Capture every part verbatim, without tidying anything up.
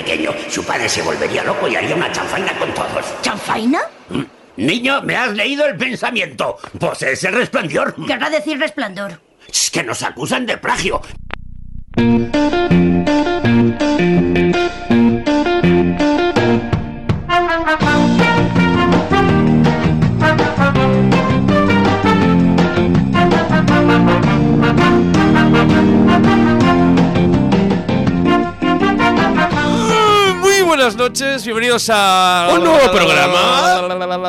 pequeño, su padre se volvería loco y haría una chanfaina con todos. ¿Chanfaina? ¿Mm? Niño, ¿me has leído el pensamiento? Pues es el Resplandor. Querrá decir resplandor. Es que nos acusan de plagio. Buenas noches, bienvenidos a un nuevo programa.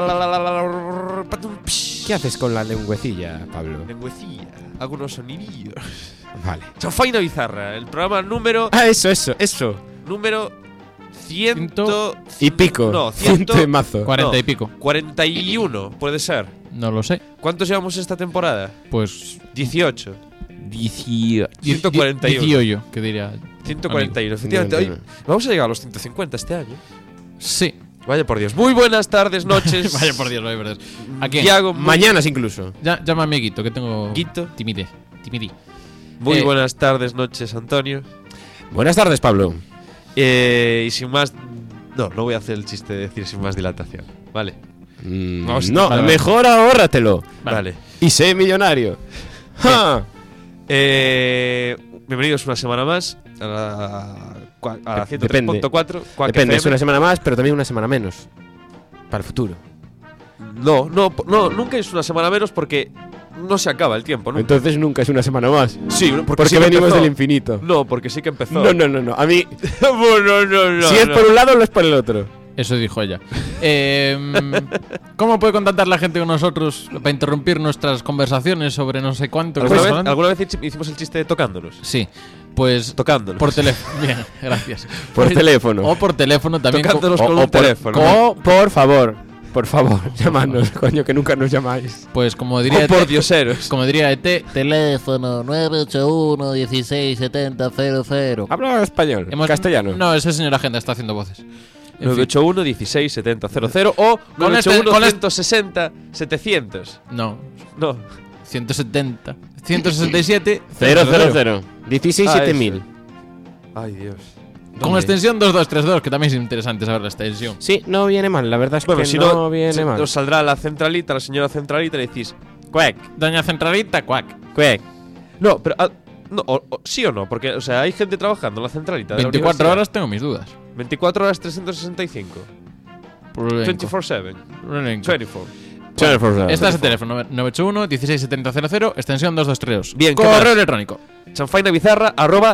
¿Qué haces con la lengüecilla, Pablo? Lengüecilla, hago unos sonidillos. Vale. Chanfaina Bizarra, el programa número. Ah, eso, eso, eso. Número ciento y pico. No, ciento de mazo. Cuarenta y no, pico. Cuarenta y uno, puede ser. No lo sé. ¿Cuántos llevamos esta temporada? Pues dieciocho. dieciocho. ciento cuarenta y uno. dieciocho, que diría. ciento cuarenta y uno, efectivamente. Hoy vamos a llegar a los ciento cincuenta este año. Sí. Vaya por Dios. Muy buenas tardes, noches. Vaya por Dios, vaya por Dios. ¿A quién? Yago, mañanas incluso. Ya, llámame Guito, que tengo. Guito. Timide. Timidi. Muy eh, buenas tardes, noches, Antonio. Buenas tardes, Pablo. Eh, y sin más. No, no voy a hacer el chiste de decir sin más dilatación. Vale. Mm, Vamos, no, vale, mejor ahórratelo. Vale. vale. Y sé millonario. ¡Ja! Eh, bienvenidos una semana más a la, a la ciento tres punto cuatro. Depende, es una semana más, pero también una semana menos. Para el futuro. No, no, no, nunca es una semana menos porque no se acaba el tiempo, ¿no? Entonces nunca es una semana más. Sí, porque, porque sí venimos empezó. del infinito. No, porque sí que empezó. No, no, no, no. A mí. no, no, no, no, si es no. por un lado, lo es por el otro. Eso dijo ella. eh, ¿Cómo puede contactar la gente con nosotros para interrumpir nuestras conversaciones sobre no sé cuánto? ¿Alguna, Pues, vez, ¿Alguna vez hicimos el chiste de tocándonos? Sí. Pues tocándonos. Por teléfono. Bien, gracias. Por pues, teléfono. O por teléfono también. Tocándonos o, con o un por, teléfono. O, por favor. Por favor, llamadnos, coño, que nunca nos llamáis. Pues como diría oh, por E T, dioseros. Como diría E T, teléfono nueve ocho uno, dieciséis setenta cero cero. Habla español, hemos, castellano. No, ese señor agenda está haciendo voces. nueve ocho uno, dieciséis setenta cero cero o nueve ocho uno, ciento sesenta, setecientos. No, no. ciento setenta. ciento sesenta y siete. cero cero cero. dieciséis siete mil. Ay, Dios. Con extensión dos dos tres dos, que también es interesante saber la extensión. Sí, no viene mal, la verdad es bueno, que si no, no viene si mal. Os saldrá la centralita, la señora centralita, y le decís cuac. Doña Centralita, cuac. Cuac. No, pero ah, no, o, o, sí o no, porque o sea, hay gente trabajando en la centralita. De veinticuatro la horas tengo mis dudas. veinticuatro horas trescientos sesenta y cinco. veinticuatro siete. veinticuatro. Bueno, este es el teléfono nueve ocho uno, dieciséis setenta cero cero, extensión dos dos tres dos. Bien, correo electrónico chanfainabizarra arroba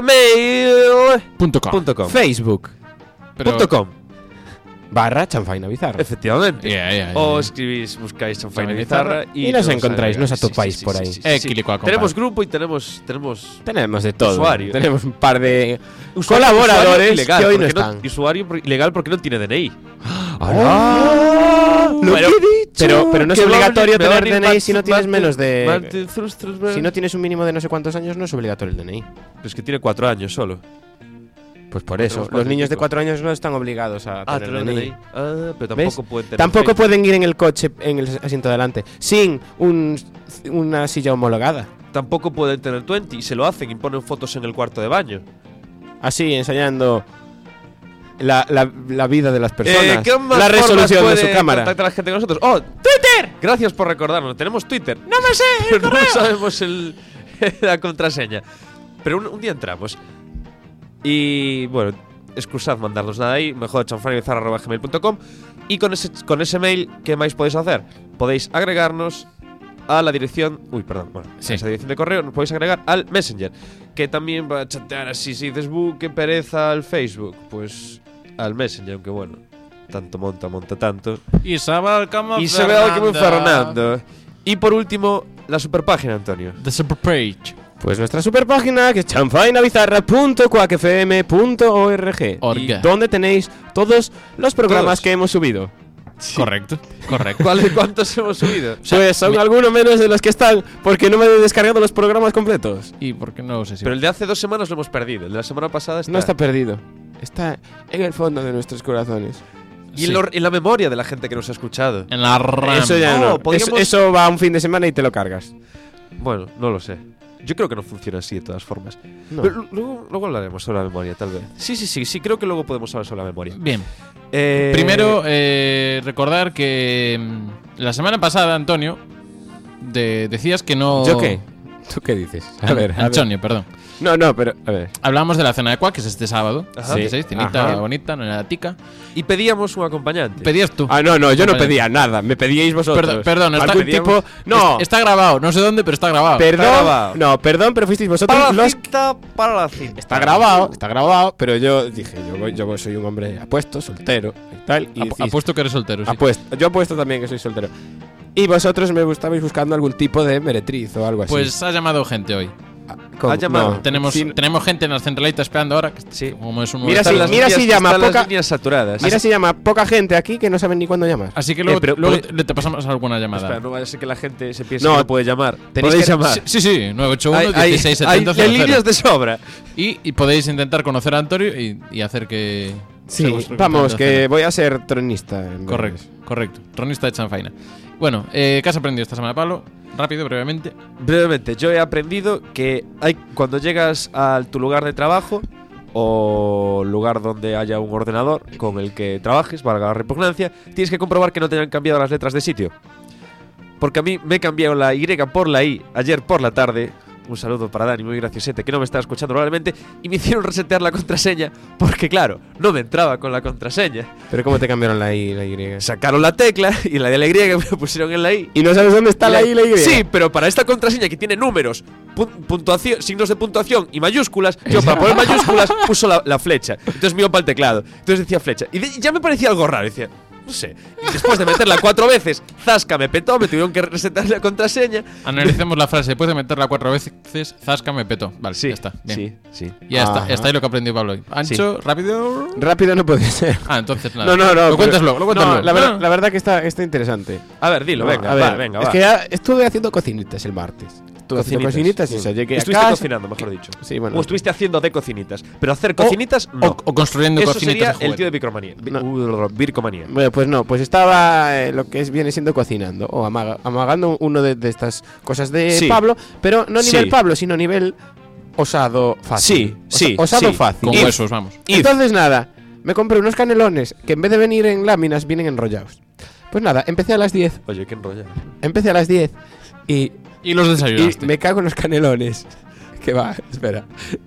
gmail punto com. Facebook Pero, punto com barra chanfaina bizarra. Efectivamente. Yeah, yeah, yeah. O escribís, buscáis chanfaina bizarra y, y nos encontráis, nos atopáis sí, sí, por sí, ahí. sí, sí, Eh, sí. clico a Tenemos comprar. grupo y tenemos tenemos Tenemos de todo. Usuario. Tenemos un par de usuario, colaboradores usuario ilegal, que hoy no porque están. Usuario ilegal porque no tiene D N I. ¡Ah! Lo Pero- que he dicho. Pero, pero no es Que va a obligatorio venir- me va a tener venir D N I Martin- si no tienes Martin- menos de. Martin Thrustrasberg. Si no tienes un mínimo de no sé cuántos años, no es obligatorio el D N I. Pues que tiene cuatro años solo. Pues por eso. Tenemos cuatro Los y niños de pico. cuatro años no están obligados a Ah, tener tener D N I. Ah, pero ¿Ves? tampoco pueden tener Tampoco Facebook. pueden ir en el coche, en el asiento de delante, sin un, una silla homologada. Tampoco pueden tener veinte y se lo hacen y ponen fotos en el cuarto de baño. Así, enseñando la, la, la vida de las personas. Eh, ¿qué más la formas resolución de puede su cámara. contactar a la gente con nosotros? ¡Oh! ¡Twitter! Gracias por recordarnos. Tenemos Twitter. ¡No me sé! Pero no sabemos el, la contraseña. Pero un, un día entramos. Y bueno, excusad mandarnos nada ahí. Mejor chanfainabizarra arroba gmail punto com. Y con ese, con ese mail, ¿qué más podéis hacer? Podéis agregarnos a la dirección. Uy, perdón. Bueno, Sí. a esa dirección de correo nos podéis agregar al Messenger. Que también va a chatear así. Si dices, "Buh, qué pereza al Facebook". Pues al Messenger, aunque bueno. Tanto monta, monta tanto. Y se ve como Y se ve algo como Fernando. Y por último, la superpágina, Antonio. The Super Page. Pues nuestra super página, que es chanfainabizarra punto quack f m punto org, Org. donde tenéis todos los programas Todos. que hemos subido. Correcto, correcto. ¿Cuáles, ¿Cuántos hemos subido? Pues son mi- algunos menos de los que están, porque no me he descargado los programas completos. ¿Y por qué no sé si Pero el de hace dos semanas lo hemos perdido. El de la semana pasada está. No está perdido, está en el fondo de nuestros corazones. Y en, lo- en la memoria de la gente que nos ha escuchado. en la RAM. Eso ya Oh, no. podríamos- Eso, eso va un fin de semana y te lo cargas. Bueno, no lo sé. Yo creo que no funciona así de todas formas. No. Pero luego, luego hablaremos sobre la memoria, tal vez. Sí, sí, sí, sí, creo que luego podemos hablar sobre la memoria. Bien. Eh, Primero, eh, recordar que mm, la semana pasada, Antonio, de- decías que no... ¿Yo qué? ¿Tú qué dices? A An- ver, a ver. Antonio, perdón. No, no, pero a ver. Hablamos de la cena de Cuac, que es este sábado. Ajá. dieciséis, cenita Ajá. bonita, no era tica. Y pedíamos un acompañante. Pedías tú. Ah, no, no, yo no Vale. pedía nada. Me pedíais vosotros. Perdón, perdón, está- Algún tipo. No, Es- Está grabado, no sé dónde, pero está grabado. perdón. grabado. No, perdón, pero fuisteis vosotros para la los. cinta, para la cinta. Está grabado, está grabado, pero yo dije, yo, voy- yo soy un hombre apuesto, soltero y tal. Y Ap- decís, apuesto que eres soltero, sí. apuesto. Yo apuesto también que soy soltero. Y vosotros me estabais buscando algún tipo de meretriz o algo así. Pues ha llamado gente hoy. ¿Cómo? ha llamado. No, Tenemos, sí, tenemos gente en la centralita esperando ahora. Que Sí. Como es un Mira Están si- las mira líneas- si llama están las poca- líneas saturadas. Mira, se llama poca gente aquí que no saben ni cuándo llamar. Así que luego, Eh, pero luego puede- te, te pasamos alguna llamada. Espera, no vaya a ser que la gente se piense No, que no puede llamar. tenéis Podéis que- llamar. Sí, sí, nueve ocho uno, Hay, hay- dieciséis hay- setenta, hay líneas de sobra. Y, y podéis intentar conocer a Antonio y, y hacer que... Sí, sea vuestro vamos, compañero de que cena. voy a ser tronista. en Correcto, breves. correcto. Tronista de chanfaina. Bueno, eh, ¿qué has aprendido esta semana, Pablo? Rápido, brevemente. Brevemente, yo he aprendido que hay cuando llegas a tu lugar de trabajo o lugar donde haya un ordenador con el que trabajes, valga la repugnancia, tienes que comprobar que no te hayan cambiado las letras de sitio. Porque a mí me cambiaron la Y por la I ayer por la tarde. Un saludo para Dani, muy graciosete, que no me está escuchando probablemente. Y me hicieron resetear la contraseña porque, claro, no me entraba con la contraseña. Pero ¿cómo te cambiaron la I y la Y? Sacaron la tecla y la de la Y me la pusieron en la I. ¿Y no sabes dónde está la I y la Y? Sí, pero para esta contraseña que tiene números, pu- puntuación, signos de puntuación y mayúsculas, yo para poner mayúsculas puso la, la flecha. Entonces me iba para el teclado. Entonces decía flecha. Y de- ya me parecía algo raro. Decía, no sé. Y después de meterla cuatro veces, Zasca me petó, me tuvieron que resetar la contraseña. Analicemos la frase. Después de meterla cuatro veces, Zasca me petó. Vale, Sí, ya está. Bien. sí, sí. Ya está, Ajá. ya está ahí lo que ha aprendido Pablo hoy. Ancho, rápido. Rápido no puede ser. Ah, entonces nada. No, no, no. Lo cuentas luego, lo cuentas no, luego. La, verdad, No. la verdad que está, está interesante. A ver, dilo, No, venga, a ver, va, venga, es va. que ya estuve haciendo cocinitas el martes. Estuve haciendo cocinitas y sí. o sea, llegué a Estuviste casa. cocinando, mejor dicho. Sí, bueno. O estuviste haciendo de cocinitas. Pero hacer cocinitas, no. O, o construyendo Eso cocinitas sería de juguete. el tío de Bicromanía. Bi- No. uh, Bircomanía. Bueno, pues no, pues estaba eh, lo que es, viene siendo cocinando o amaga- amagando uno de, de estas cosas de Sí. Pablo, pero no a nivel Sí. Pablo, sino a nivel osado fácil. Sí, Osa- sí, Osado sí. fácil. Con If. huesos, vamos. Entonces nada, me compré unos canelones que en vez de venir en láminas vienen enrollados. Pues nada, empecé a las diez, Oye, qué enrolla. empecé a las diez y, Y los y desayunaste. me cago en los canelones. Que va, espera.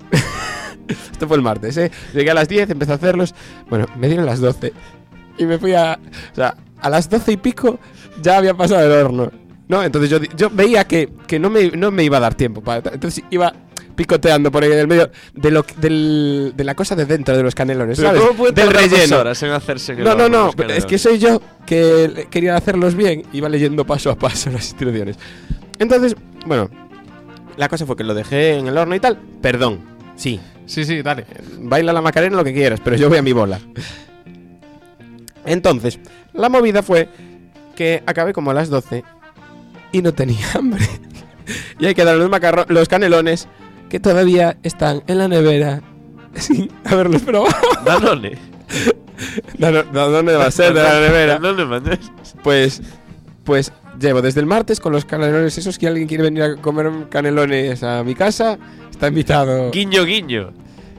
Esto fue el martes, ¿eh? Llegué a las diez, empecé a hacerlos. Bueno, me dieron las doce. Y me fui a... O sea, a las doce y pico ya había pasado el horno. ¿No? Entonces yo, di- yo veía que, que no, me, no me iba a dar tiempo. Para, entonces iba picoteando por ahí en el medio de, lo, del, de la cosa de dentro de los canelones, Pero ¿sabes? ¿cómo puede Del tardar dos relleno. horas en hacerse en el No, no, horno no, los pero es canelones? que soy yo que le- quería hacerlos bien, iba leyendo paso a paso las instrucciones. Entonces, bueno, la cosa fue que lo dejé en el horno y tal. Perdón, sí, Sí, sí, dale. baila la Macarena lo que quieras, pero yo voy a mi bola. Entonces, la movida fue que acabé como a las doce y no tenía hambre. Y ahí quedaron los macarrones, los canelones que todavía están en la nevera sin haberlos probado. Danone. No, no, no, ¿dónde va a ser de la nevera? Danone, man. Pues, pues llevo desde el martes con los canelones esos. Que alguien quiere venir a comer canelones a mi casa, está invitado. Guiño, guiño.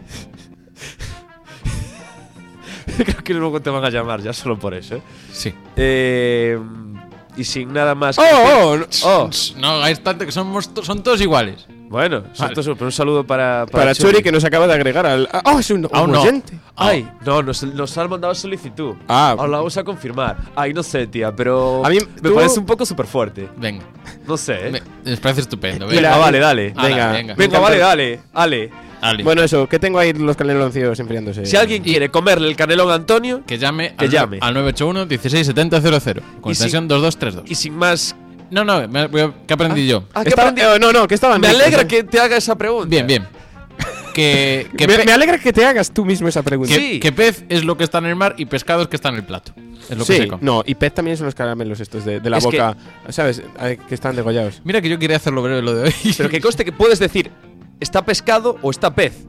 Creo que luego te van a llamar ya solo por eso, ¿eh? Sí. Eh, y sin nada más. que ¡Oh, decir- oh! Oh, No hagáis tanto que somos to- son todos iguales. bueno, Vale. esto es un- un saludo para, Para Churi, que nos acaba de agregar al. ah, ¡Oh, es un, Aún un no. oyente! Ay, no, nos, nos han mandado solicitud. Ah. Ahora la vamos a confirmar. Ay, no sé, tía, pero. A mí, me tú- parece un poco súper fuerte. Venga. No sé, ¿eh? Me, les parece estupendo. Y Venga, la- vale, dale. Ala, venga. venga. Venga, vale, dale. Ale. Ale. Bueno, eso, que tengo ahí los caneloncillos enfriándose. Si alguien Y- quiere comerle el canelón a Antonio, que llame, Que al, llame. al nueve ocho uno, dieciséis setenta cero cero con Y si- extensión dos dos tres dos. y sin más. No, no, me- voy a- ¿qué aprendí yo? Ah, ¿qué Estaba- aprendí? eh, no, no, que estaban Me ricos, alegra eh. que te haga esa pregunta. Bien, bien. Que, que, me, pe- me alegra que te hagas tú mismo esa pregunta. que- Sí. que pez es lo que está en el mar y pescado es que está en el plato. Es lo que Sí, se come. no, y pez también son los caramelos estos de, de la Es que- boca, ¿sabes? Ay, Que están degollados. Mira que yo quería hacerlo breve lo de hoy. Pero que conste que puedes decir, ¿está pescado o está pez?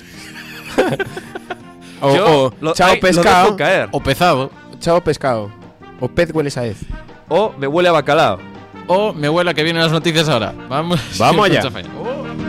O, Yo o lo- chao ay, lo pescado. dejo caer. O pezado. Chao pescado. O pez hueles a hez. O me huele a bacalao. O me huele a que vienen las noticias ahora. Vamos. Vamos allá. Mucha faena. Oh.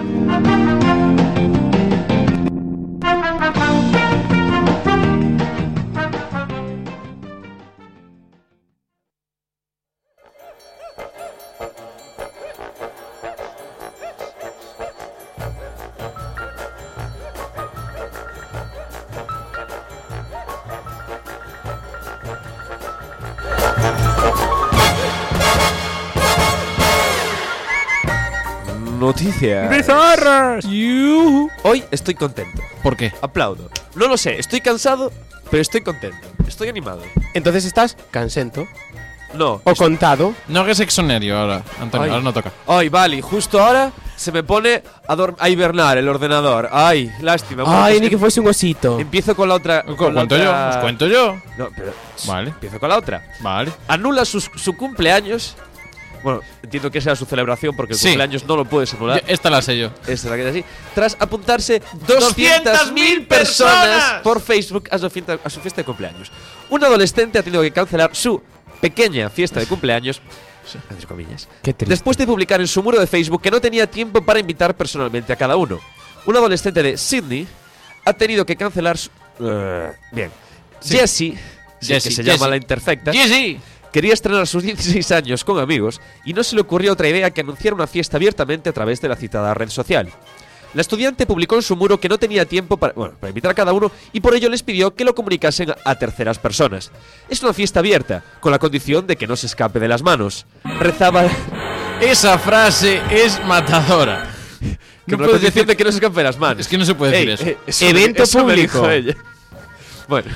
Noticias. ¡Bizarras! Hoy estoy contento. ¿Por qué? Aplaudo. No lo sé, estoy cansado, pero estoy contento. Estoy animado. Entonces estás cansento No. o contado. No hagas exonerio ahora, Antonio, Ay. ahora no toca. Ay, vale, justo ahora se me pone a, dor- a hibernar el ordenador. Ay, lástima. Bueno, Ay, pues ni que em- fuese un osito. Empiezo con la otra. ¿Cu- con la ¿Cuento yo? otra- ¿Os cuento yo? No, pero. Vale. Empiezo con la otra. Vale. Anula sus- su cumpleaños. Bueno, entiendo que sea su celebración porque el Sí. cumpleaños no lo puedes anular. Yo- esta la sé yo. Esta es la que es así. Tras apuntarse doscientas mil personas por Facebook a su, fiesta, a su fiesta de cumpleaños. Un adolescente ha tenido que cancelar su pequeña fiesta de cumpleaños, entre comillas, Qué triste. después de publicar en su muro de Facebook que no tenía tiempo para invitar personalmente a cada uno. Un adolescente de Sydney ha tenido que cancelar su… Uh, bien. Sí. Jessie, sí, Jessie, que se Jessie. llama la imperfecta, Jessy. quería estrenar sus dieciséis años con amigos y no se le ocurrió otra idea que anunciar una fiesta abiertamente a través de la citada red social. La estudiante publicó en su muro que no tenía tiempo para, bueno, para invitar a cada uno y por ello les pidió que lo comunicasen a, a terceras personas. Es una fiesta abierta, con la condición de que no se escape de las manos. Rezaba… Esa frase es matadora. Con No la puedes condición decir… de que no se escape de las manos. Es que no se puede decir Ey, eso. eh, eso Evento me- eso me público. dijo ella. Bueno.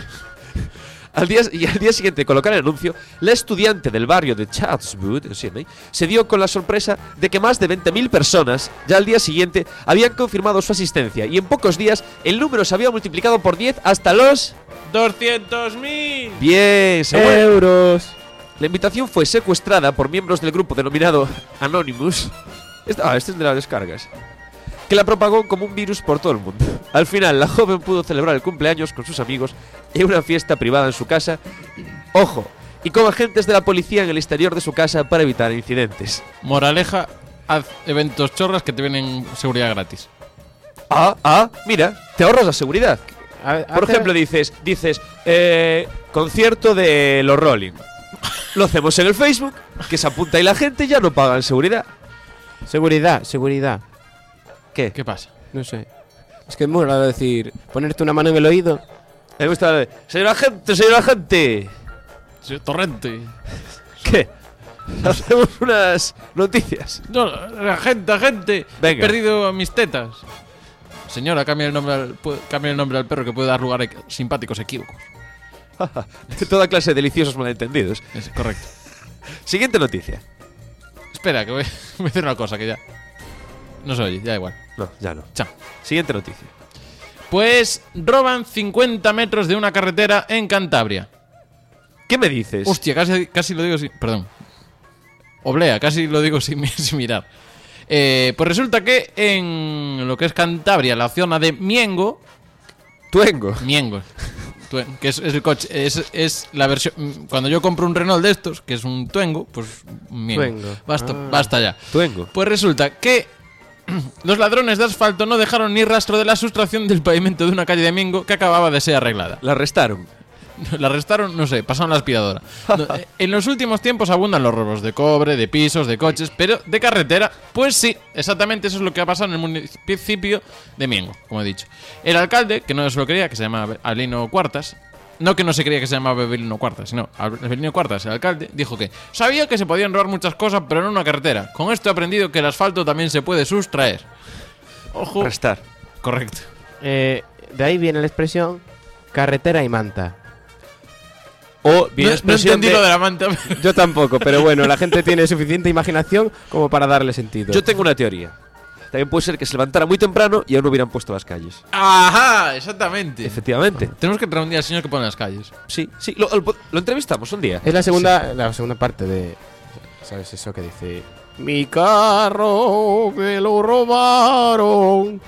Al día, y al día siguiente de colocar el anuncio, la estudiante del barrio de Chatswood, en Sydney, se dio con la sorpresa de que más de veinte mil personas ya al día siguiente habían confirmado su asistencia y en pocos días el número se había multiplicado por diez hasta los… ¡doscientos mil! ¡Bien! seguro. Euros. La invitación fue secuestrada por miembros del grupo denominado Anonymous. Esta- ah, este es de las descargas. Que la propagó como un virus por todo el mundo. Al final, la joven pudo celebrar el cumpleaños con sus amigos en una fiesta privada en su casa. Ojo, y con agentes de la policía en el exterior de su casa para evitar incidentes. Moraleja, haz eventos chorras que te vienen seguridad gratis. Ah, ah, mira, te ahorras la seguridad. A ver, Por hace- ejemplo, dices, dices, eh, concierto de los Rolling. Lo hacemos en el Facebook, que se apunta ahí la gente y ya no pagan seguridad. Seguridad, seguridad. ¿Qué? ¿Qué pasa? No sé. Es que es muy raro decir, ponerte una mano en el oído. Me gusta la de, señora gente, señora gente. Sí, torrente. ¿Qué? Hacemos unas noticias. No, agente, agente. Venga. He perdido mis tetas. Señora, cambia el nombre al, pu- cambia el nombre al perro que puede dar lugar a equ- simpáticos equívocos. De toda clase de deliciosos malentendidos. Es correcto. Siguiente noticia. Espera, que voy, voy a decir una cosa que ya. No se oye, ya igual. No, ya no. Chao. Siguiente noticia. Pues roban cincuenta metros de una carretera en Cantabria. ¿Qué me dices? Hostia, casi, casi lo digo sin. Perdón. Oblea, casi lo digo sin, sin mirar. Eh, pues resulta que en lo que es Cantabria, la zona de Miengo. Tuengo. Miengo. Tue- Que es, es el coche. Es, es la versión. Cuando yo compro un Renault de estos, que es un Tuengo, pues un Miengo. Tuengo. Basta, Ah. basta ya. Tuengo. Pues resulta que los ladrones de asfalto no dejaron ni rastro de la sustracción del pavimento de una calle de Miengo que acababa de ser arreglada. La arrestaron. La arrestaron, no sé, pasaron la aspiradora. No, eh, en los últimos tiempos abundan los robos de cobre, de pisos, de coches, pero de carretera, pues sí, exactamente eso es lo que ha pasado en el municipio de Miengo, como he dicho. El alcalde, que no se lo creía, que se llama Abelino Cuartas, no que no se creía que se llamaba Abelino Cuartas, sino Abelino Cuartas, el alcalde, dijo que sabía que se podían robar muchas cosas, pero no en una carretera. Con esto he aprendido que el asfalto también se puede sustraer. Ojo. Arrestar. Correcto. Eh, de ahí viene la expresión carretera y manta. O bien No, no expresión entendí de- lo de la manta. Yo tampoco, pero bueno, la gente tiene suficiente imaginación como para darle sentido. Yo tengo una teoría. También puede ser que se levantara muy temprano y aún no hubieran puesto las calles. Ajá, exactamente. Efectivamente. Tenemos que traer un día al señor que pone las calles. Sí, sí. Lo, lo- lo entrevistamos un día. Es la segunda, la segunda parte de. ¿Sabes eso que dice? Mi carro me lo robaron.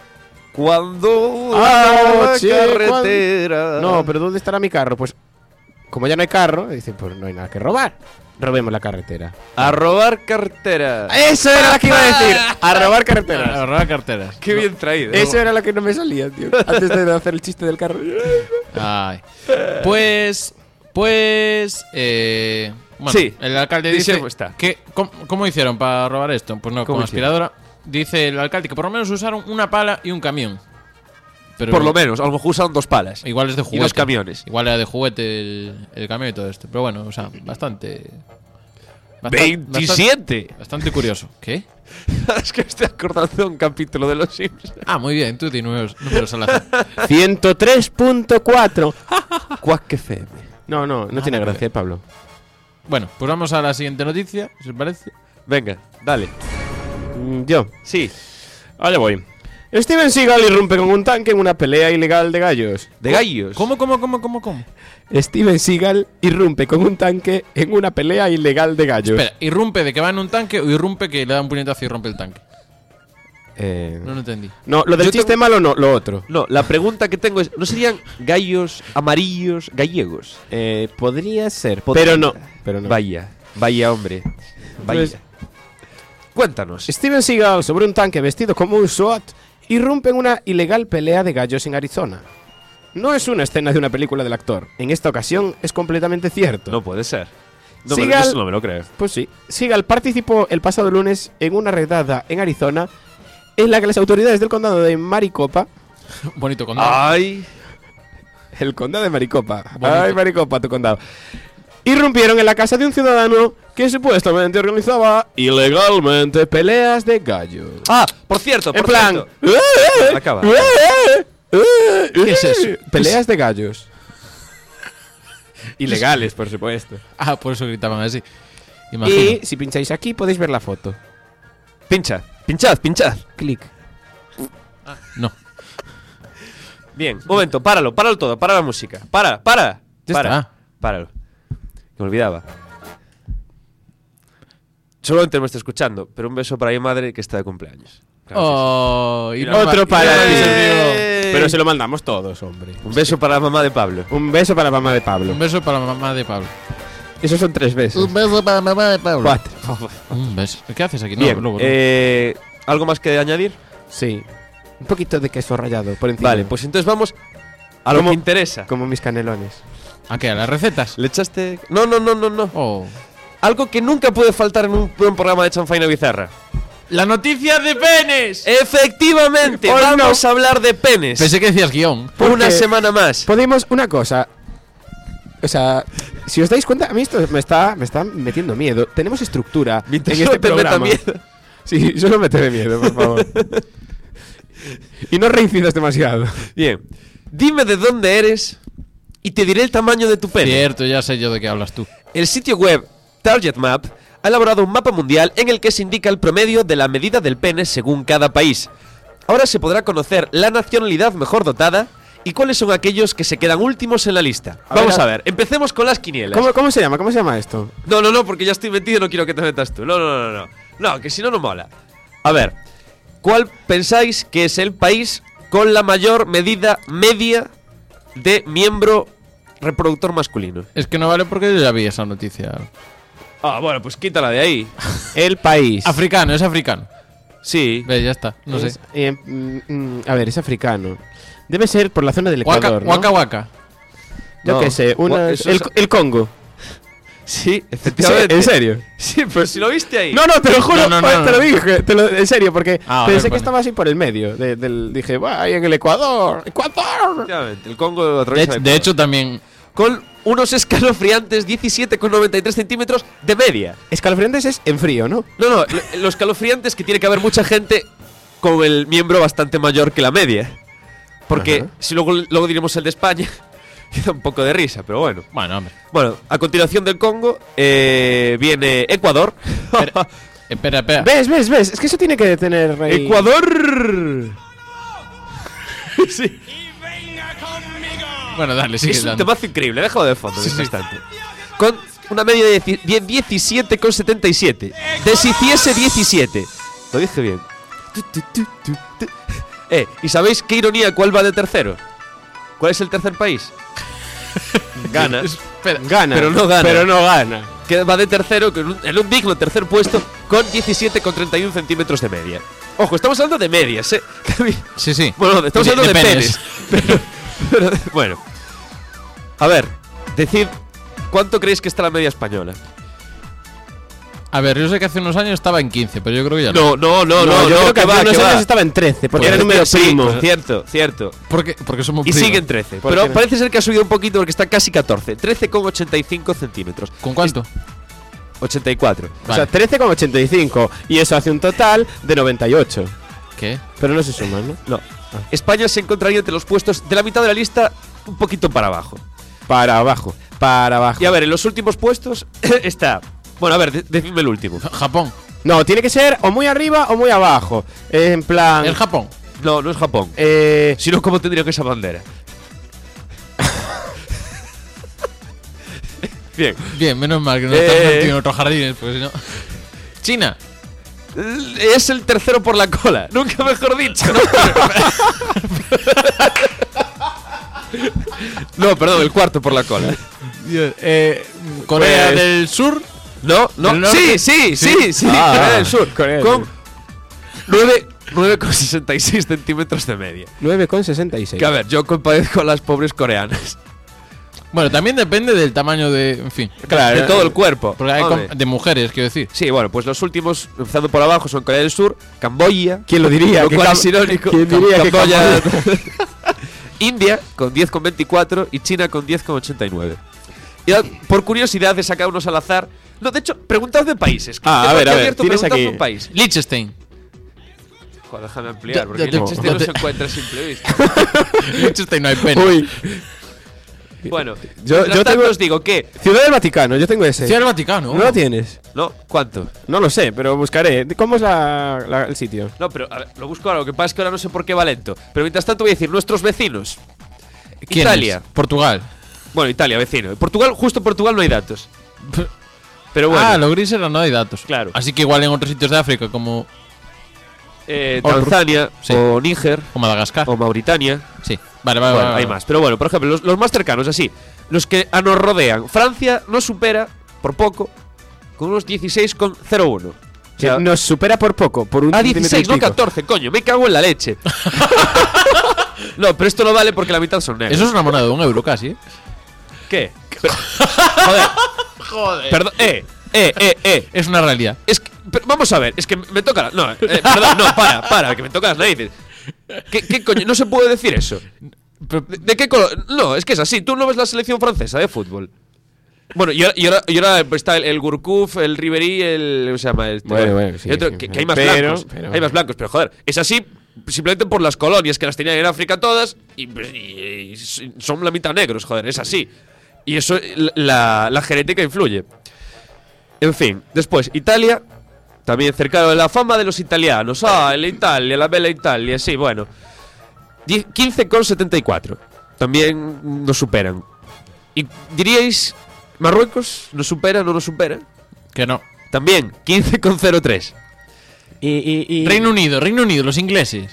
Cuando Anoche, la carretera. No, pero ¿dónde estará mi carro? Pues como ya no hay carro, dicen, pues no hay nada que robar. Robemos la carretera. A robar cartera. Eso era la que iba a decir. A robar carreteras. A robar carteras. Qué bien traído. Eso era la que no me salía, tío. Antes de hacer el chiste del carro. Ay. Pues. Pues. Eh, bueno, Sí. el alcalde dice. Dixemos está. Que, ¿cómo, cómo hicieron para robar esto? Pues no, ¿Cómo con hicieron? aspiradora. Dice el alcalde que por lo menos usaron una pala y un camión. Pero Por lo menos, a lo mejor usaron dos palas. Igual es de juguete. Y dos camiones. Igual era de juguete el, el camión y todo esto. Pero bueno, o sea, bastante. Bastan- veintisiete. Bastante, bastante curioso. ¿Qué? Es que me estoy acordando de un capítulo de Los Simpsons. Ah, muy bien. Tú tienes números, números al azar. ciento tres punto cuatro. Quack F M. No, no, no tiene que gracia, Pablo. Bueno, pues vamos a la siguiente noticia, si os parece. Venga, dale. Mm, Yo. Sí. Allá voy. Steven Seagal irrumpe con un tanque en una pelea ilegal de gallos. De gallos. ¿Cómo, cómo, cómo, cómo, cómo? Steven Seagal irrumpe con un tanque en una pelea ilegal de gallos. Espera, ¿irrumpe de que va en un tanque o irrumpe que le da un puñetazo y rompe el tanque? Eh, No lo entendí. no, lo del Yo chiste tengo- malo no, lo otro. No, la pregunta que tengo es: ¿no serían gallos amarillos gallegos? Eh, podría ser, Podría. pero no. Pero no. Vaya, vaya hombre. Vaya. Pues- Cuéntanos. Steven Seagal, sobre un tanque vestido como un SWAT, irrumpe en una ilegal pelea de gallos en Arizona. No es una escena de una película del actor. En esta ocasión es completamente cierto. No puede ser. No, me, Seagal- eso no me lo creo. Pues sí, Seagal participó el pasado lunes en una redada en Arizona en la que las autoridades del condado de Maricopa, Bonito condado. Ay. el condado de Maricopa, Bonito. ay Maricopa, tu condado, irrumpieron en la casa de un ciudadano que supuestamente organizaba ilegalmente peleas de gallos. Ah, por cierto, por En plan, cierto. "Eh, Acaba. eh, eh, ¿Qué es eso? Peleas de gallos. Ilegales, por supuesto. Ah, por eso gritaban así. Imagino. Y si pincháis aquí podéis ver la foto. Pincha, pinchad, pinchad. Clic. No. Bien, un momento, páralo, páralo todo, para la música. Para, para. Ya para. está. Páralo. Que me olvidaba. Solamente me está escuchando, pero un beso para mi madre que está de cumpleaños. Claro que Oh, y Mira, no otro ma- para y no ti. me sirvió. Eh. Pero se lo mandamos todos, hombre. sí. Un beso para la mamá de Pablo. Un beso para la mamá de Pablo. Un beso para la mamá de Pablo. Esos son tres besos. Un beso para la mamá de Pablo. Cuatro. Un beso. ¿Qué haces aquí? No, Bien, luego, luego. eh, ¿algo más que añadir? Sí. Un poquito de queso rallado por encima. Vale, pues entonces vamos a lo ¿Cómo? que interesa. Como mis canelones. ¿A qué? ¿A las recetas? ¿Le echaste...? No, no, no, no, no. Oh. Algo que nunca puede faltar en un buen programa de Chanfaina Bizarra. ¡La noticia de penes! Efectivamente, Oh, vamos no. a hablar de penes. Pensé que decías guión. Por una Porque- semana más. Podemos, una cosa. O sea, si os dais cuenta, a mí esto me está, me está metiendo miedo. Tenemos estructura Mientras en no este te meta programa. miedo. Sí, solo me de miedo, por favor. Y no reincidas demasiado. Bien, dime de dónde eres y te diré el tamaño de tu pene. Cierto, ya sé yo de qué hablas tú. El sitio web Target Map ha elaborado un mapa mundial en el que se indica el promedio de la medida del pene según cada país. Ahora se podrá conocer la nacionalidad mejor dotada y cuáles son aquellos que se quedan últimos en la lista. A Vamos ver, a- a ver, empecemos con las quinielas. ¿Cómo, ¿Cómo se llama? ¿Cómo se llama esto? No, no, no, porque ya estoy metido y no quiero que te metas tú. No, no, no, no. No, que si no, no mola. A ver, ¿cuál pensáis que es el país con la mayor medida media de miembro reproductor masculino? Es que no vale porque yo ya vi esa noticia. Ah, bueno, pues quítala de ahí. El país. Africano, es africano. Sí. Ve, ya está. No Es- sé. eh, mm, mm, a ver, es africano. Debe ser por la zona del Waka, Ecuador, ¿no? waka, waka. Yo No. qué sé, una- Gua- eso el, es- el Congo. Sí, efectivamente. ¿En serio? Sí, pero si lo viste ahí. No, no, te lo juro, No, no, pues, no, te no. lo dije, te lo- en serio, porque Ah, pensé vale, que vale. estaba así por el medio. de- del, dije, va, ahí en el Ecuador, Ecuador. Efectivamente, el Congo De, atraviesa hecho- el de Ecuador. hecho, también. Con unos escalofriantes diecisiete coma noventa y tres centímetros de media. Escalofriantes es en frío, ¿no? No, no, lo- los escalofriantes que tiene que haber mucha gente con el miembro bastante mayor que la media. Porque Ajá. si luego, luego diremos el de España, da un poco de risa, pero bueno. Bueno, hombre. Bueno, a continuación del Congo eh, viene Ecuador. Espera, espera. espera. ¿Ves, ves, ves? Es que eso tiene que tener... ahí- ¡Ecuador! Sí, Bueno, dale, sigue es un dando. temazo increíble, déjalo de fondo Sí, en este sí. instante. Con una media de dieci- die- diecisiete coma setenta y siete. De si hiciese diecisiete. Lo dije bien. Tu, tu, tu, tu, tu. Eh, ¿y sabéis qué ironía cuál va de tercero? ¿Cuál es el tercer país? Gana. Espera. Gana. Pero no gana. Pero no gana. Que va de tercero, con un- en un digno tercer puesto, con diecisiete coma treinta y uno centímetros de media. Ojo, estamos hablando de medias, ¿eh? Sí, sí. Bueno, estamos De- hablando de, de penes. penes. Pero, pero, bueno. A ver, decid, ¿cuánto creéis que está la media española? A ver, yo sé que hace unos años estaba en quince, pero yo creo que ya No, no, no, no, No, yo no, creo que que va, hace unos que años va. estaba en trece, porque Pues era número sí, primo. pues cierto, cierto. Porque, porque somos Y primos. sigue en trece. ¿Por Pero qué no? parece ser que ha subido un poquito porque está casi catorce. trece coma ochenta y cinco centímetros. ¿Con cuánto? ochenta y cuatro. O Vale. sea, trece coma ochenta y cinco. Y eso hace un total de noventa y ocho. ¿Qué? Pero no se suman, ¿no? No. España se encontraría entre los puestos de la mitad de la lista, un poquito para abajo. Para abajo. Para abajo. Y a ver, en los últimos puestos está. Bueno, a ver, de- decidme el último. Japón. No, tiene que ser o muy arriba o muy abajo. En plan. El Japón. No, no es Japón. Eh. Si no, ¿cómo tendría que esa bandera? Bien. Bien, menos mal que no Eh. estás metido en otros jardines, pues si no. China. Es el tercero por la cola. Nunca mejor dicho. No, perdón, el cuarto por la cola. Eh, Corea Pues- del Sur. No, no. ¿El norte? Sí, sí, sí, sí. Ah, Corea del Sur. Corea del con Sur. nueve coma sesenta y seis centímetros de media. nueve coma sesenta y seis. Que a ver, yo compadezco a las pobres coreanas. Bueno, también depende del tamaño de. En fin. Claro. De todo el cuerpo. Porque hay Hombre. com- de mujeres, quiero decir. Sí, bueno, pues los últimos, empezando por abajo, son Corea del Sur, Camboya. ¿Quién lo diría? Lo Que cual Cam- es irónico. ¿Quién diría que Camboya- Camboya- India con diez coma veinticuatro y China con diez coma ochenta y nueve. Y ah, por curiosidad, he sacado unos al azar. No, de hecho, preguntad de países. que Ah, tengo a ver, aquí a ver, abierto, tienes preguntad aquí- un país. Liechtenstein. Joder, déjame ampliar, Ya- porque ya te- Liechtenstein ya no te- se encuentra a simple vista. Liechtenstein no hay pena. Uy. Bueno, Yo- mientras yo tanto tengo- os digo que. Ciudad del Vaticano, yo tengo ese. Ciudad del Vaticano. ¿No lo tienes? ¿No? ¿Cuánto? No lo sé, pero buscaré. ¿Cómo es la- la- el sitio? No, pero a ver, lo busco ahora. Lo que pasa es que ahora no sé por qué va lento. Pero mientras tanto voy a decir nuestros vecinos. ¿Quién Italia. es? Portugal. Bueno, Italia, vecino. En Portugal, justo en Portugal no hay datos. Pero bueno. Ah, lo gris era no hay datos. Claro. Así que igual en otros sitios de África, como, eh, o- Tanzania, sí. o Níger, o Madagascar. o Mauritania. Sí. Vale, vale, Bueno, vale. hay más. Pero bueno, por ejemplo, los, los más cercanos, así. Los que a nos rodean. Francia nos supera, por poco, con unos dieciséis coma cero uno. O sea, Que nos supera por poco, por un a centímetro y dieciséis, no pico. catorce, coño. Me cago en la leche. No, pero esto no vale porque la mitad son negros. Eso es una moneda de un euro casi, ¿eh? ¿Qué? Pero- joder. Joder. Perdón. Eh, eh, eh, eh. Es una realidad. Es que, pero vamos a ver, es que me toca la, no, eh, perdón, no, para, para, que me toca las narices. ¿Qué, qué coño? No se puede decir eso. ¿De, de qué color? No, es que es así. Tú no ves la selección francesa de fútbol. Bueno, y ahora, y ahora, y ahora está el, el Gourcuff, el Ribéry, el. ¿Cómo se llama? Este, Bueno, bueno, sí, y otro, sí. que, que hay más Pero- blancos. pero- Hay más blancos, pero joder, es así simplemente por las colonias que las tenían en África todas y, y- y son la mitad negros, joder, es así. Y eso, la, la genética influye. En fin, después, Italia, también cercano de la fama de los italianos. Ah, la Italia, la bella Italia, sí, bueno. Die- quince coma setenta y cuatro. También nos superan. Y diríais, Marruecos, ¿nos supera o no nos supera? Que no. También, quince coma cero tres. Y, y, y- Reino Unido, Reino Unido, los ingleses.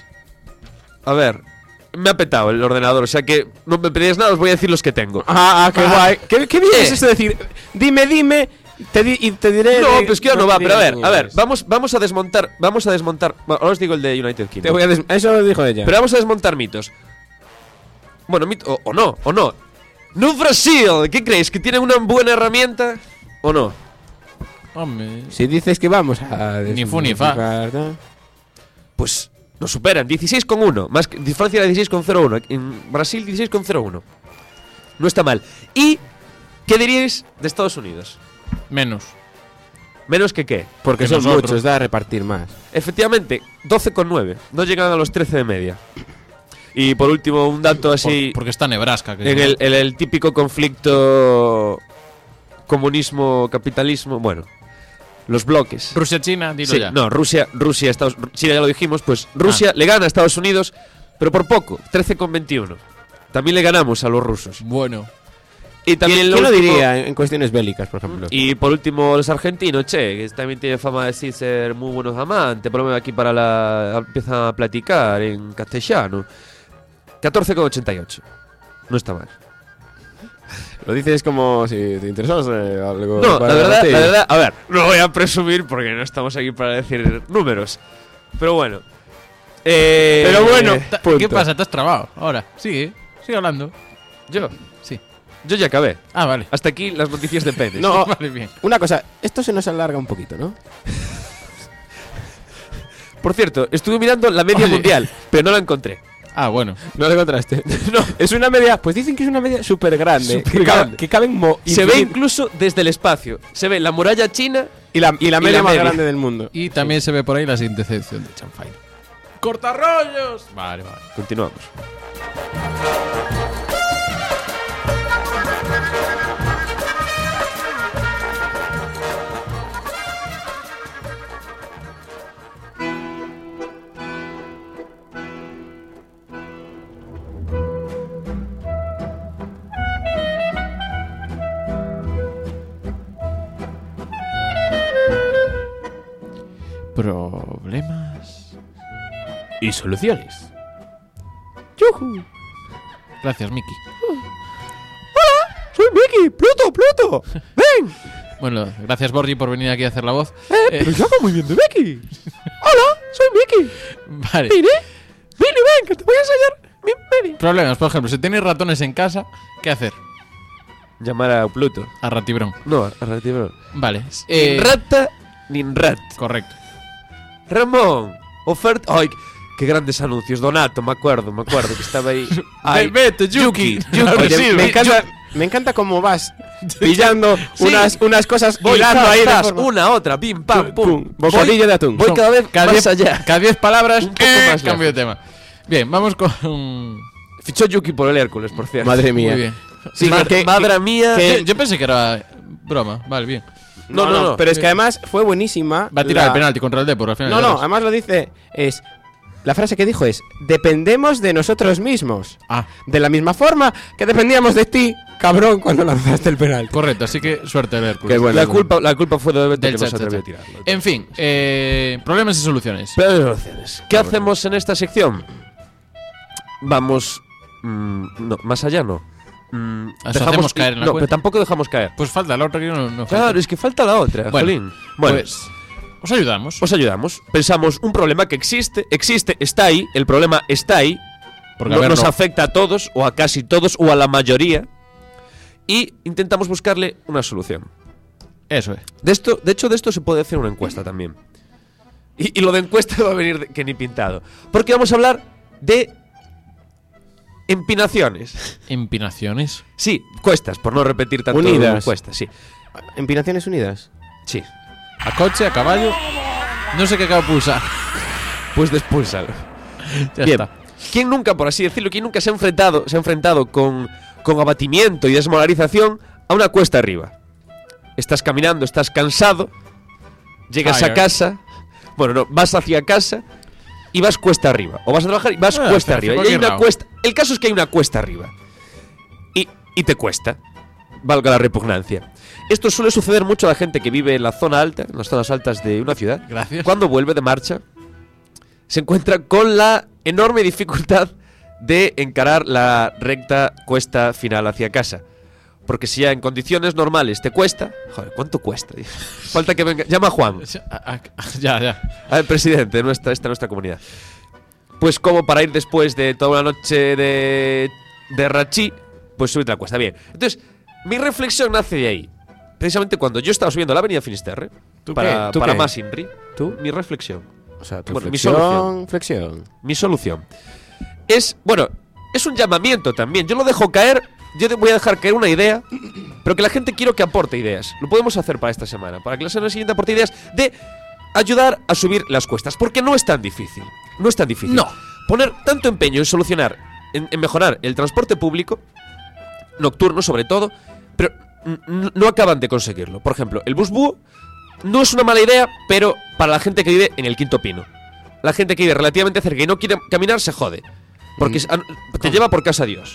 A ver, me ha petado el ordenador, o sea que no me pedís nada, os voy a decir los que tengo. Ah, ah, qué guay. ¿Qué, qué bien ¿Qué? es eso de decir, dime, dime, te di- y te diré. No, de- pues que ya no va, pero a ver, a ver, diré. vamos, vamos a desmontar, vamos a desmontar, bueno, ahora os digo el de United Kingdom. Te voy a des- Eso lo dijo ella. Pero vamos a desmontar mitos. Bueno, mit- o, o no, o no. No Brasil, ¿qué creéis? ¿Que tienen una buena herramienta o no? Hombre. Si dices que vamos a. Ni fu ni fa. desmitificar, ¿no? Pues nos superan, dieciséis coma uno. Más que Francia era dieciséis coma cero uno. En Brasil dieciséis coma cero uno. No está mal. ¿Y qué diríais de Estados Unidos? Menos. ¿Menos que qué? Porque Que son nosotros. muchos, da a repartir más. Efectivamente, doce coma nueve. No llegan a los trece de media. Y por último, un dato así. Por- porque está Nebraska. Que En el, en el típico conflicto comunismo-capitalismo, bueno, los bloques. Rusia-China, dilo Sí, ya. no, Rusia, Rusia, Estados China ya lo dijimos, pues Rusia le gana a Estados Unidos, pero por poco, trece coma veintiuno. También le ganamos a los rusos. Bueno. Y también ¿Quién lo último- diría en, en cuestiones bélicas, por ejemplo? Y por último, los argentinos, che, que también tienen fama de sí ser muy buenos amantes, por lo menos aquí para la empiezan a platicar en castellano. catorce coma ochenta y ocho. No está mal. Lo dices como si te interesase algo. No, para la verdad, ti. la verdad, a ver, no voy a presumir porque no estamos aquí para decir números. Pero bueno. Eh, Pero bueno. Ta- Punto. ¿Qué pasa? ¿Te has trabado? Ahora. Sigue. Sigue hablando. Yo, Sí. yo ya acabé. Ah, vale. Hasta aquí las noticias de penes. No, Vale, bien. una cosa, esto se nos alarga un poquito, ¿no? Por cierto, estuve mirando la media Oye. mundial, pero no la encontré. Ah, bueno. No lo encontraste. No. Es una media. Pues dicen que es una media súper grande. Súper Que, ca- grande. que caben mo- Se ve infinit- incluso desde el espacio. Se ve la muralla china Y la, y la y media la más media. grande del mundo. Y también se ve por ahí la sintezación de chanfaina. ¡Cortarrollos! Vale, vale. Continuamos. Problemas. Y soluciones. Gracias, Miki. Soy Mickey, Pluto, Pluto. Ven. Bueno, gracias, Borgi, por venir aquí a hacer la voz. Eh, Eh, pero yo hago muy bien de Mickey. Hola, soy Mickey. Vale. Mire, Mini, ven, que te voy a enseñar mi Mini. Problemas, por ejemplo, si tenéis ratones en casa, ¿qué hacer? Llamar a Pluto. A Ratibrón. No, a Ratibrón. Vale. Ni Eh, rata, ni rat. correcto. Ramón, oferta. Ay, qué grandes anuncios. Donato, me acuerdo, me acuerdo que estaba ahí. Ay, vete, Yuki. Yuki. Oye, Sí, me, Yu- encanta, me encanta cómo vas pillando Sí. unas, unas cosas Voy, hilando ahí de tas, forma- una, otra, pim, pam, pum. Pum, bocadillo de atún. Voy Son cada vez cada más diez- allá. Cada diez palabras, Un poco eh, más cambio de lejos. tema. Bien, vamos con. Fichó Yuki por el Hércules, por cierto. Madre mía. Muy bien. Sí, Madre, que- madre mía. Yo, yo pensé que era broma. Vale, bien. No, no, no. Pero es que además fue buenísima. Va a tirar la- el penalti contra el Depor al final. No, ya no, verás. además lo dice. Es. La frase que dijo es: dependemos de nosotros mismos. Ah, De la misma forma que dependíamos de ti, cabrón, cuando lanzaste el penal. correcto, así que suerte el Hércules. Qué bueno. La culpa, la culpa fue de Beto Del que no se chat, atrevió a chat, chat. tirarlo. En fin, eh, problemas y soluciones. Pero hay soluciones. ¿Qué hacemos en esta sección? Vamos. mm, no, más allá no. Mm, Nos hacemos caer en la No, cuenta. pero tampoco dejamos caer. Pues falta la otra que no, no falta. Claro, es que falta la otra, Bueno, jolín. Bueno, Pues os ayudamos. os ayudamos. Pensamos un problema que existe, existe, está ahí, el problema está ahí. Porque, no- a ver, nos no. afecta a todos, o a casi todos, o a la mayoría. Y intentamos buscarle una solución. Eso es. De esto, de hecho, de esto se puede hacer una encuesta también. Y, y lo de encuesta va a venir de- que ni pintado. Porque vamos a hablar de empinaciones. Empinaciones. Sí, cuestas, por no repetir tanto. Unidas. Cuestas, sí. Empinaciones unidas. Sí. A coche, a caballo. No sé qué acabo de pulsar. Pues despúlsalo. Ya Bien. está. ¿Quién nunca, por así decirlo, quién nunca se ha enfrentado, se ha enfrentado con, con abatimiento y desmoralización a una cuesta arriba? Estás caminando, estás cansado, llegas Tired. a casa, bueno, no, vas hacia casa y vas cuesta arriba. O vas a trabajar y vas Ah, cuesta hacia arriba. Y hay cualquier una lado. cuesta. El caso es que hay una cuesta arriba. Y, y te cuesta. Valga la repugnancia. Esto suele suceder mucho a la gente que vive en la zona alta, en las zonas altas de una ciudad. Gracias. Cuando vuelve de marcha, se encuentra con la enorme dificultad de encarar la recta cuesta final hacia casa. Porque si ya en condiciones normales te cuesta... Joder, ¿cuánto cuesta? Falta que venga... Llama a Juan, A- a- Ya, ya. al presidente de nuestra, esta nuestra comunidad. Pues como para ir después de toda una noche de, de rachí, pues subirte la cuesta. Bien. Entonces, mi reflexión nace de ahí. Precisamente cuando yo estaba subiendo la avenida Finisterre, ¿Tú para, qué? ¿Tú para qué? más Inri, ¿Tú? mi reflexión, O sea, tu Bueno, mi flexión, flexión. mi solución, es, bueno, es un llamamiento también. Yo lo dejo caer, yo te voy a dejar caer una idea, pero que la gente quiero que aporte ideas. Lo podemos hacer para esta semana, para que la semana siguiente aporte ideas de ayudar a subir las cuestas, porque no es tan difícil. No es tan difícil. No. Poner tanto empeño en solucionar, en, en mejorar el transporte público, nocturno sobre todo, pero n- n- no acaban de conseguirlo. Por ejemplo, el bus búho no es una mala idea, pero para la gente que vive en el Quinto Pino. La gente que vive relativamente cerca y no quiere caminar se jode. Porque Mm. es- an- te lleva por casa Dios.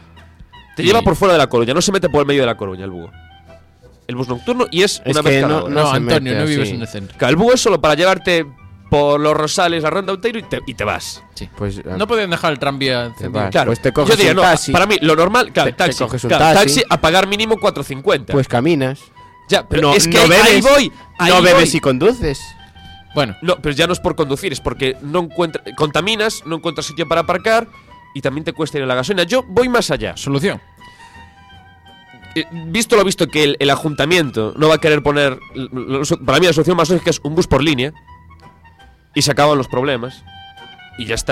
Te Y- lleva por fuera de La Coruña, no se mete por el medio de La Coruña el búho. El bus nocturno y es, Es una que vez cada no- hora. No, se Antonio, mete no vives así. en el centro. Claro, el búho es solo para llevarte por los Rosales, la Ronda Outeiro y te, y te vas. Pues No podían dejar el tranvía encendido. vas. Claro, Pues te coges yo diría, un no, taxi. para mí lo normal, claro, Te- te taxi, coges un claro, taxi. a pagar mínimo cuatro cincuenta. Pues caminas. ya, pero no- es que no ahí, bebes, ahí voy, ahí no bebes voy. y conduces. Bueno, No, pero ya no es por conducir, es porque no encuentra, contaminas, no encuentras sitio para aparcar y también te cuesta ir a la gasolina. Yo voy más allá. solución. Eh, visto lo visto que el, el ayuntamiento no va a querer poner, l- l- para mí la solución más lógica es un bus por línea y se acaban los problemas y ya está.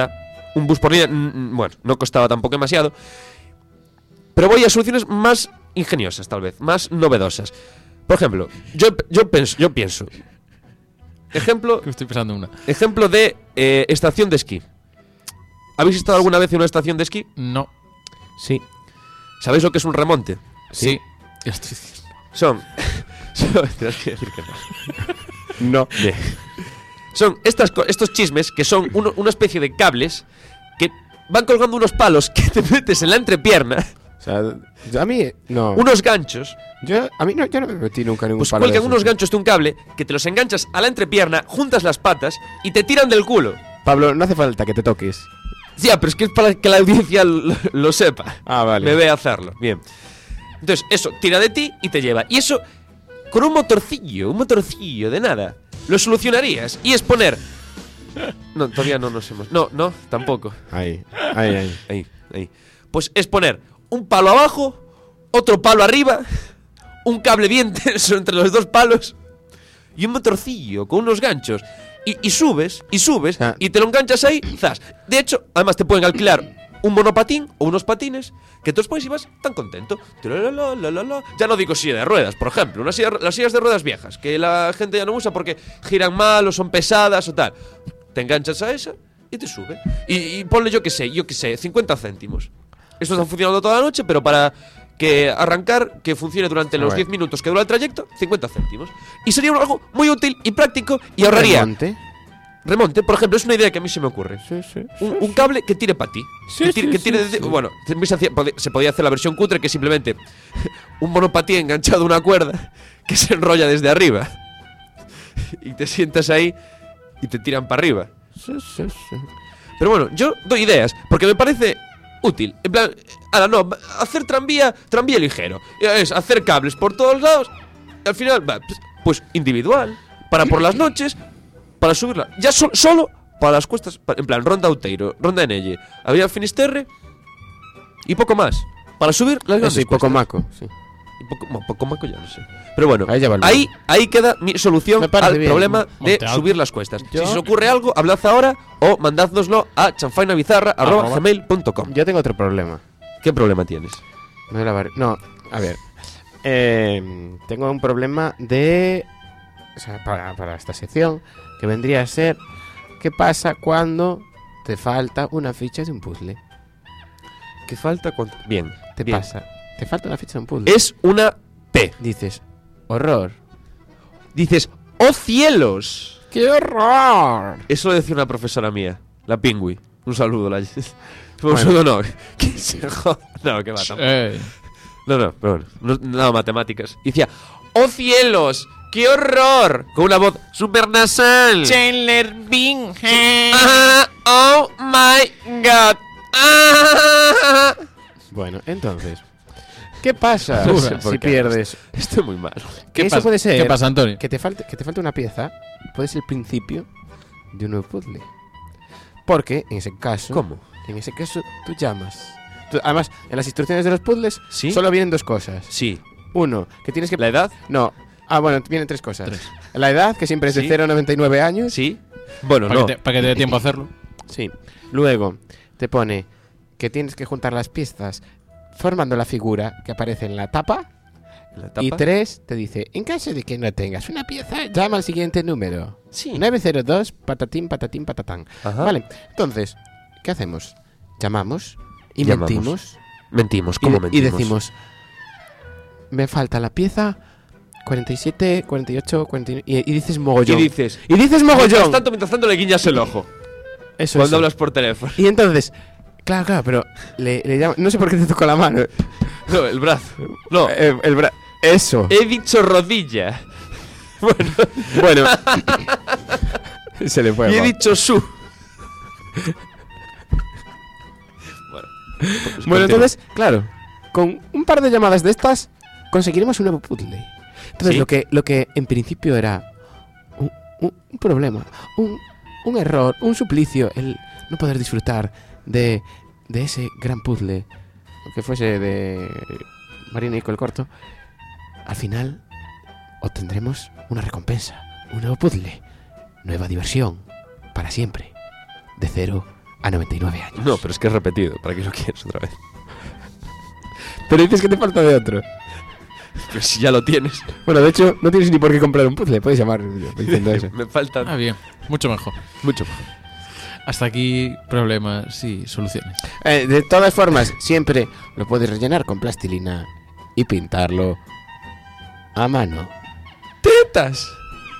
un bus por línea, mm, bueno, no costaba tampoco demasiado. Pero voy a soluciones más ingeniosas, tal vez, más novedosas. Por ejemplo, yo, yo, pienso, yo pienso. Ejemplo, Estoy pensando una. ejemplo de eh, estación de esquí. ¿Habéis estado alguna vez en una estación de esquí? No. Sí. ¿Sabéis lo que es un remonte? Sí. Ya estoy diciendo. Son. son tienes que decir que no. No. Bien. Son estas, co- estos chismes que son uno- una especie de cables que van colgando unos palos que te metes en la entrepierna, O sea, yo- a mí no. unos ganchos. Yo, a mí no, yo no me metí nunca en ningún Pues palo de cuelgan esos. unos ganchos de un cable que te los enganchas a la entrepierna, juntas las patas y te tiran del culo. Pablo, no hace falta que te toques. Ya, pero es que es para que la audiencia lo, lo sepa. Ah, vale. Me ve hacerlo. Bien. Entonces, eso tira de ti y te lleva. Y eso, con un motorcillo, un motorcillo de nada, lo solucionarías. Y es poner. No, todavía no nos hemos. No, no, tampoco. Ahí, ahí, ahí. Ahí, ahí. Pues es poner un palo abajo, otro palo arriba, un cable bien tenso entre los dos palos y un motorcillo con unos ganchos. Y, y subes, y subes, Ah. y te lo enganchas ahí, zas. De hecho, además te pueden alquilar un monopatín o unos patines que tú los pones y vas tan contento. Tralalalala. Ya no digo silla de ruedas, por ejemplo. Una silla, las sillas de ruedas viejas, que la gente ya no usa porque giran mal o son pesadas o tal. Te enganchas a esa y te sube. Y, y ponle, yo que sé, yo que sé, cincuenta céntimos. Estos han funcionado toda la noche, pero para que arrancar, que funcione durante A los ver. diez minutos que dura el trayecto, cincuenta céntimos. Y sería algo muy útil y práctico y ahorraría. Remonte. Remonte, por ejemplo, es una idea que a mí se me ocurre. Sí, sí. Un, un cable que tire para ti. Sí, que tire, sí, que tire sí, de- sí. Bueno, se hacía- pode- se podía hacer la versión cutre, que es simplemente un monopatín enganchado a una cuerda que se enrolla desde arriba. Y te sientas ahí y te tiran para arriba. Sí, sí, sí. Pero bueno, yo doy ideas, porque me parece útil. En plan, ahora no, hacer tranvía, tranvía ligero. Es hacer cables por todos lados. Al final, va, pues, pues individual, para por las noches, para subirla. Ya so- solo para las cuestas, pa- en plan, Ronda Outeiro, Ronda Enelle, Avenida Finisterre y poco más. Para subir las grandes Eso, y poco cuestas. maco. Sí. Y poco, bueno, poco maco ya no sé. Pero bueno, Ahí ya va el ahí, ahí queda mi solución Me parece al bien. problema de Monte alto. subir las cuestas. Yo- Si se os ocurre algo, hablad ahora o mandádnoslo a chanfainabizarra arroba Arroba. gmail punto com. Yo tengo otro problema. ¿Qué problema tienes? Me voy a lavar- No, a ver. Eh, tengo un problema de. O sea, para, para esta sección, que vendría a ser: ¿qué pasa cuando te falta una ficha de un puzzle? ¿Qué falta? cuánto- Bien, Te bien. pasa. Te falta una ficha de un puzzle. Es una P. Dices, horror. Dices, ¡oh cielos! ¡Qué horror! Eso lo decía una profesora mía, la Pingüi. Un saludo, la. Un Bueno. saludo, no. Que se joda. No, que va, tampoco. Eh, No, no, pero bueno, no, nada matemáticas. Y decía, ¡oh cielos! ¡Qué horror! Con una voz super nasal. Chandler Bing. Ah, ¡oh my god! Ah. Bueno, entonces, ¿qué pasa No si sé por qué. pierdes? Estoy muy malo. Que eso pasa? puede ser ¿Qué pasa, Antonio? que te falte que te falte una pieza, puede ser el principio de un nuevo puzzle. Porque en ese caso, ¿Cómo? en ese caso tú llamas. Tú- además, en las instrucciones de los puzzles ¿Sí? solo vienen dos cosas. Sí. Uno, que tienes que ¿La edad? no. Ah, bueno, vienen tres cosas. La edad, que siempre es de Sí. cero a noventa y nueve años. Sí. Bueno, Para no. que, te, para que te dé tiempo a hacerlo. Sí. Luego te pone que tienes que juntar las piezas formando la figura que aparece en la tapa. ¿La tapa? Y tres, te dice, en caso de que no tengas una pieza, llama al siguiente número. Sí. nueve cero dos, patatín, patatín, patatán. Ajá. Vale, entonces, ¿qué hacemos? Llamamos y Llamamos. mentimos. Mentimos, Y, ¿cómo y mentimos? decimos, me falta la pieza cuarenta y siete, cuarenta y ocho, cuarenta y nueve... Y, y dices Y mogollón. dices, Y dices mientras mogollón. tanto, mientras tanto le guiñas el ojo. Eso, Cuando eso. hablas por teléfono. Y entonces, claro, claro, pero le, le llama... No sé por qué te tocó la mano. No, el brazo. No, Eh, el bra... Eso. he dicho rodilla. Bueno, Bueno. Se le fue. y he va. dicho su. Bueno, pues Bueno, continúa. entonces, claro, con un par de llamadas de estas conseguiremos un nuevo puzzle. Entonces, ¿Sí? lo que lo que en principio era un, un- un problema, un, un error, un suplicio, el no poder disfrutar de, de ese gran puzzle, que fuese de Marina y el corto, al final obtendremos una recompensa, un nuevo puzzle, nueva diversión, para siempre, de cero a noventa y nueve años. No, pero es que es repetido. ¿Para qué lo quieres otra vez? Pero dices que te falta de otro. Pero si ya lo tienes. Bueno, de hecho, no tienes ni por qué comprar un puzzle. Puedes llamar diciendo eso. Me faltan Ah, bien. Mucho mejor. mucho mejor. Hasta aquí problemas y soluciones. Eh, de todas formas, siempre lo puedes rellenar con plastilina y pintarlo a mano. ¡Tetas!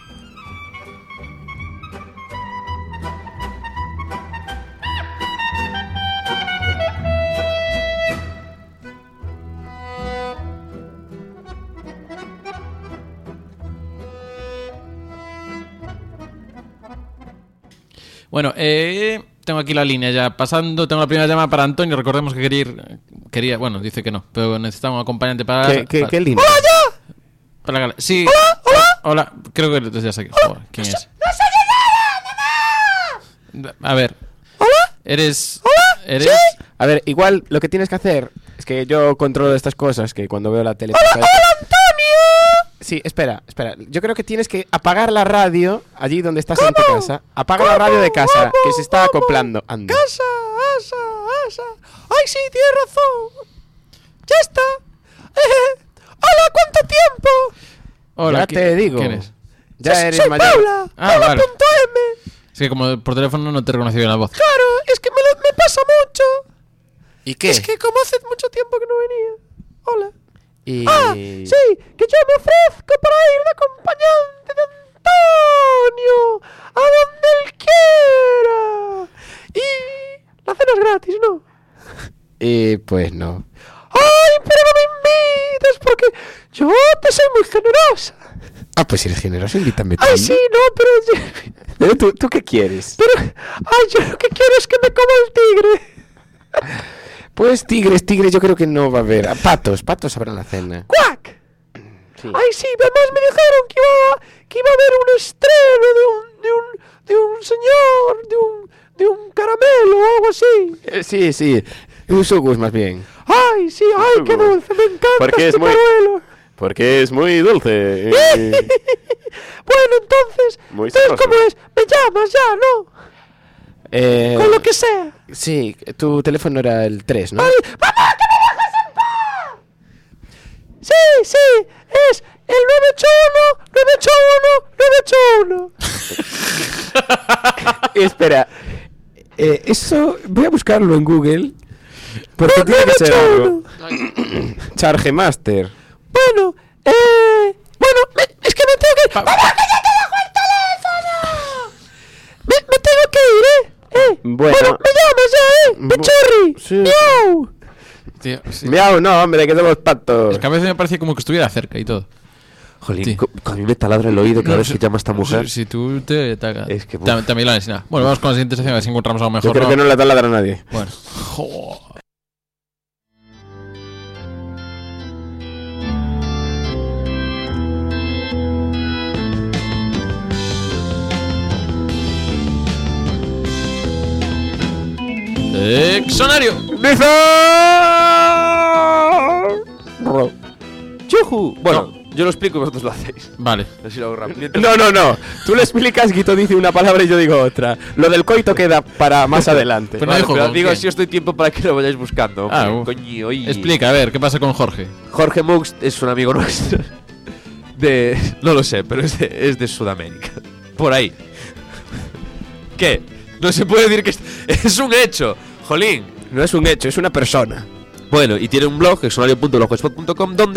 Bueno, eh, tengo aquí la línea ya pasando. Tengo la primera llamada para Antonio. Recordemos que quería ir. Quería, bueno, dice que no, pero necesitamos un acompañante para. ¿Qué, qué, para, qué línea? para la gala. Sí. Hola, hola. Hola, creo que desde aquí. Joder, ¿quién es? ¡No soy nada, mamá! A ver. ¿Hola? ¿Eres. ¿Hola? ¿Eres? ¿Sí? A ver, igual lo que tienes que hacer es que yo controlo estas cosas que cuando veo la tele. ¡Hola, hola, Antonio! Sí, espera, espera. Yo creo que tienes que apagar la radio allí donde estás en tu casa. Apaga la radio de casa, que se está acoplando. Anda. ¡Casa! ¡Asa! ¡Asa! ¡Ay, sí, tienes razón! ¡Ya está! Eh, ¡Hola, cuánto tiempo! Hola, ya ¿qui- te digo. ¿Quién es? Ya Soy- eres soy mayor. Paula. Ah, Paula vale. punto M. Es que como por teléfono no te reconocí bien la voz. Claro, es que me, lo- me pasa mucho. ¿Y qué? Es que como hace mucho tiempo que no venía. Hola. Y... Ah, sí, que yo me ofrezco para ir de acompañante de Antonio a donde él quiera. Y la cena es gratis, ¿no? Y pues no. Ay, pero no me invites porque yo te soy muy generosa. Ah, pues si eres generoso, invítame tú. Ay, sí, no, pero... Pero tú, ¿tú qué quieres? Pero, ay, yo lo que quiero es que me coma el tigre. Pues tigres, tigres yo creo que no va a haber. Ah, Patos, patos habrá en la cena. ¡Cuac! Sí. Ay, sí, además me dijeron que iba, que iba a haber un estreno de un, de un, de un señor, de un, de un caramelo o algo así. Eh, sí, sí. Un sugus más bien. Ay, sí, ay, qué dulce, me encanta Porque es este muy- caramelo. Porque es muy dulce. Bueno, entonces, Muy entonces sabroso. ¿cómo es? Me llamas ya, ¿no? eh, Con lo que sea. Sí, tu teléfono era el tres, ¿no? Ay, ¡mamá, que me dejes en paz! Sí, sí, es el nueve ocho uno, nueve ocho uno, nueve ocho uno. Espera. Eh, eso, voy a buscarlo en Google. Porque No, tiene que ser algo. nueve ocho uno. Charge Master. Bueno, eh... Bueno, me- es que me tengo que ir. ¡Mamá, que ya te dejo el teléfono! Me, me tengo que ir, ¿eh? ¿Eh? Bueno. me llamas ya, ¿eh? Bu- ¡Pechorri! sí. ¡Miau! Tío, sí. Miau, no, hombre, que somos patos. Es que a veces me parece como que estuviera cerca y todo. Jolín, Sí. co- a mí me taladra el oído cada No, vez si- que llama a esta mujer. Si, si tú te atacas. Es que, Te, uf. te amilanes y nada. Bueno, vamos con la siguiente sección a ver si encontramos algo mejor. Yo creo ¿no? que no la taladra a nadie. Bueno. Jo. Diccionario. ¡Yujú! Bueno, yo lo explico y vosotros lo hacéis. Vale. Así lo hago rápido. Mientras- No, no, no. Tú le explicas, Guito dice una palabra y yo digo otra. Lo del coito queda para más adelante. Pero no Vale, dijo pero con digo quién. si os doy tiempo para que lo vayáis buscando. Ah, hombre, uh. coño, y- Explica, a ver, ¿qué pasa con Jorge? Jorge Mux es un amigo nuestro. De. No lo sé, pero es de, es de Sudamérica. Por ahí. ¿Qué? No se puede decir que es, es un hecho. Jolín. No es un hecho, es una persona. Bueno, y tiene un blog, exonario punto blogspot punto com, donde